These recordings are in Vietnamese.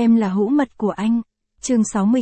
Em là hữu mật của anh. Chương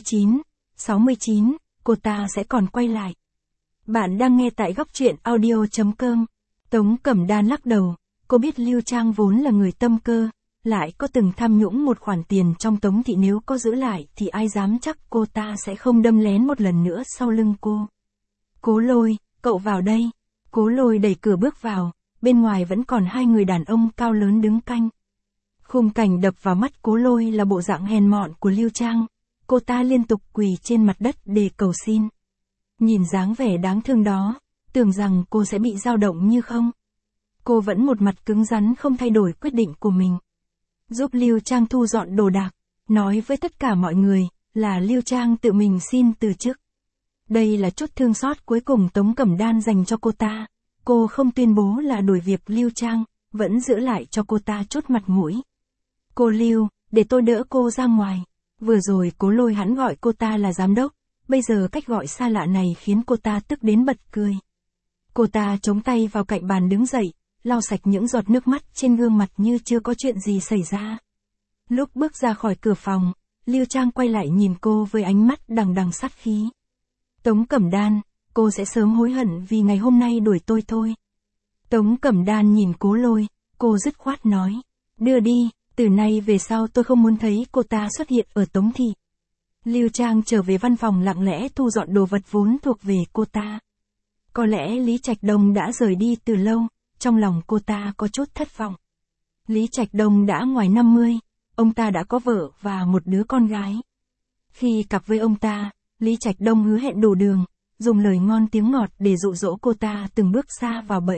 69, cô ta sẽ còn quay lại. Bạn đang nghe tại góc truyện audio.com. Tống Cẩm Đan lắc đầu, cô biết Lưu Trang vốn là người tâm cơ, lại có từng tham nhũng một khoản tiền trong Tống thị, nếu có giữ lại thì ai dám chắc cô ta sẽ không đâm lén một lần nữa sau lưng cô. Cố Lôi, cậu vào đây. Cố Lôi đẩy cửa bước vào, bên ngoài vẫn còn hai người đàn ông cao lớn đứng canh. Khung cảnh đập vào mắt Cố Lôi là bộ dạng hèn mọn của Lưu Trang, cô ta liên tục quỳ trên mặt đất để cầu xin. Nhìn dáng vẻ đáng thương đó, tưởng rằng cô sẽ bị dao động như không. Cô vẫn một mặt cứng rắn không thay đổi quyết định của mình. Giúp Lưu Trang thu dọn đồ đạc, nói với tất cả mọi người là Lưu Trang tự mình xin từ chức. Đây là chút thương xót cuối cùng Tống Cẩm Đan dành cho cô ta. Cô không tuyên bố là đuổi việc Lưu Trang, vẫn giữ lại cho cô ta chút mặt mũi. Cô Lưu, để tôi đỡ cô ra ngoài. Vừa rồi Cố Lôi hắn gọi cô ta là giám đốc, bây giờ cách gọi xa lạ này khiến cô ta tức đến bật cười. Cô ta chống tay vào cạnh bàn đứng dậy, lau sạch những giọt nước mắt trên gương mặt như chưa có chuyện gì xảy ra. Lúc bước ra khỏi cửa phòng, Lưu Trang quay lại nhìn cô với ánh mắt đằng đằng sát khí. Tống Cẩm Đan, cô sẽ sớm hối hận vì ngày hôm nay đuổi tôi thôi. Tống Cẩm Đan nhìn Cố Lôi, cô dứt khoát nói, đưa đi, từ nay về sau tôi không muốn thấy cô ta xuất hiện ở Tống thị. Lưu Trang trở về văn phòng lặng lẽ thu dọn đồ vật vốn thuộc về cô ta. Có lẽ Lý Trạch Đông đã rời đi từ lâu, trong lòng cô ta có chút thất vọng. Lý Trạch Đông đã ngoài 50, ông ta đã có vợ và một đứa con gái. Khi cặp với ông ta, Lý Trạch Đông hứa hẹn đủ đường, dùng lời ngon tiếng ngọt để dụ dỗ cô ta từng bước xa vào bẫy.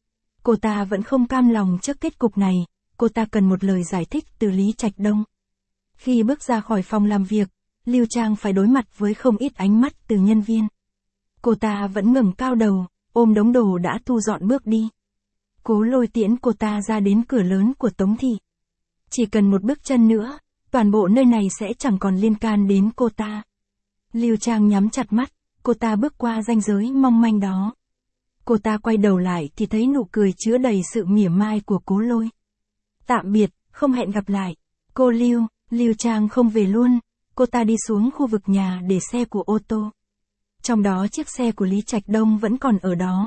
Cô ta vẫn không cam lòng trước kết cục này, cô ta cần một lời giải thích từ Lý Trạch Đông. Khi bước ra khỏi phòng làm việc, Lưu Trang phải đối mặt với không ít ánh mắt từ nhân viên. Cô ta vẫn ngẩng cao đầu, ôm đống đồ đã thu dọn bước đi. Cố Lôi tiễn cô ta ra đến cửa lớn của Tống thị. Chỉ cần một bước chân nữa, toàn bộ nơi này sẽ chẳng còn liên can đến cô ta. Lưu Trang nhắm chặt mắt, cô ta bước qua ranh giới mong manh đó. Cô ta quay đầu lại thì thấy nụ cười chứa đầy sự mỉa mai của Cố Lôi. Tạm biệt, không hẹn gặp lại. Cô Lưu, Lưu Trang không về luôn, cô ta đi xuống khu vực nhà để xe của ô tô. Trong đó chiếc xe của Lý Trạch Đông vẫn còn ở đó.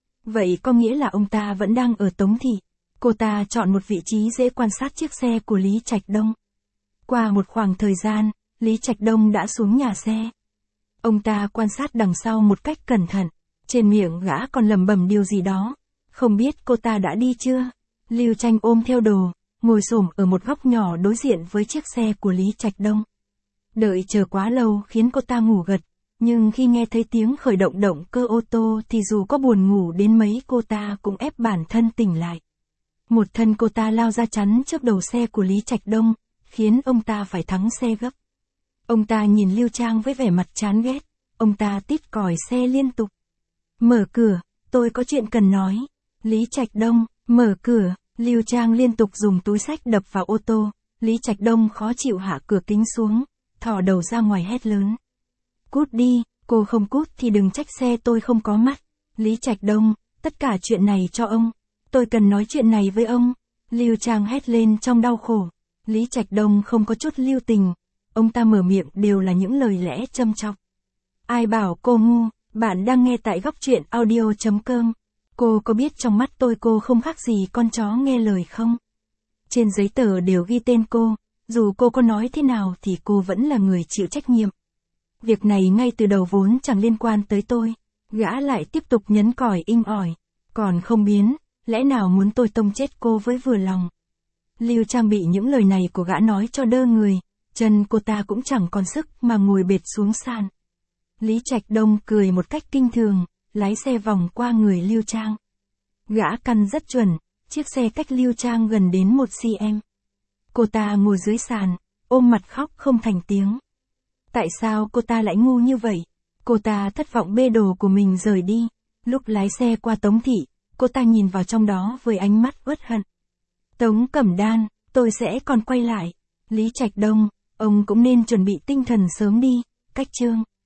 Vậy có nghĩa là ông ta vẫn đang ở Tống thị. Cô ta chọn một vị trí dễ quan sát chiếc xe của Lý Trạch Đông. Qua một khoảng thời gian, Lý Trạch Đông đã xuống nhà xe. Ông ta quan sát đằng sau một cách cẩn thận, trên miệng gã còn lẩm bẩm điều gì đó. Không biết cô ta đã đi chưa? Lưu Tranh ôm theo đồ, ngồi xổm ở một góc nhỏ đối diện với chiếc xe của Lý Trạch Đông. Đợi chờ quá lâu khiến cô ta ngủ gật, nhưng khi nghe thấy tiếng khởi động động cơ ô tô thì dù có buồn ngủ đến mấy cô ta cũng ép bản thân tỉnh lại. Một thân cô ta lao ra chắn trước đầu xe của Lý Trạch Đông, khiến ông ta phải thắng xe gấp. Ông ta nhìn Lưu Trang với vẻ mặt chán ghét, ông ta tít còi xe liên tục. Mở cửa, tôi có chuyện cần nói. Lý Trạch Đông, mở cửa, Lưu Trang liên tục dùng túi xách đập vào ô tô, Lý Trạch Đông khó chịu hạ cửa kính xuống, thò đầu ra ngoài hét lớn. Cút đi, cô không cút thì đừng trách xe tôi không có mắt. Lý Trạch Đông, tất cả chuyện này cho ông. Tôi cần nói chuyện này với ông. Lưu Trang hét lên trong đau khổ. Lý Trạch Đông không có chút lưu tình. Ông ta mở miệng đều là những lời lẽ châm chọc. Ai bảo cô ngu, bạn đang nghe tại góc truyện audio.com. Cô có biết trong mắt tôi cô không khác gì con chó nghe lời không? Trên giấy tờ đều ghi tên cô, dù cô có nói thế nào thì cô vẫn là người chịu trách nhiệm. Việc này ngay từ đầu vốn chẳng liên quan tới tôi. Gã lại tiếp tục nhấn còi inh ỏi. Còn không biến, lẽ nào muốn tôi tông chết cô với vừa lòng? Lưu Trang bị những lời này của gã nói cho đơ người, chân cô ta cũng chẳng còn sức mà ngồi bệt xuống sàn. Lý Trạch Đông cười một cách kinh thường, lái xe vòng qua người Lưu Trang. Gã căn rất chuẩn, chiếc xe cách Lưu Trang gần đến 1 cm. Cô ta ngồi dưới sàn, ôm mặt khóc không thành tiếng. Tại sao cô ta lại ngu như vậy? Cô ta thất vọng bê đồ của mình rời đi. Lúc lái xe qua Tống thị, cô ta nhìn vào trong đó với ánh mắt uất hận. Tống Cẩm Đan, tôi sẽ còn quay lại. Lý Trạch Đông, ông cũng nên chuẩn bị tinh thần sớm đi. Cách chương.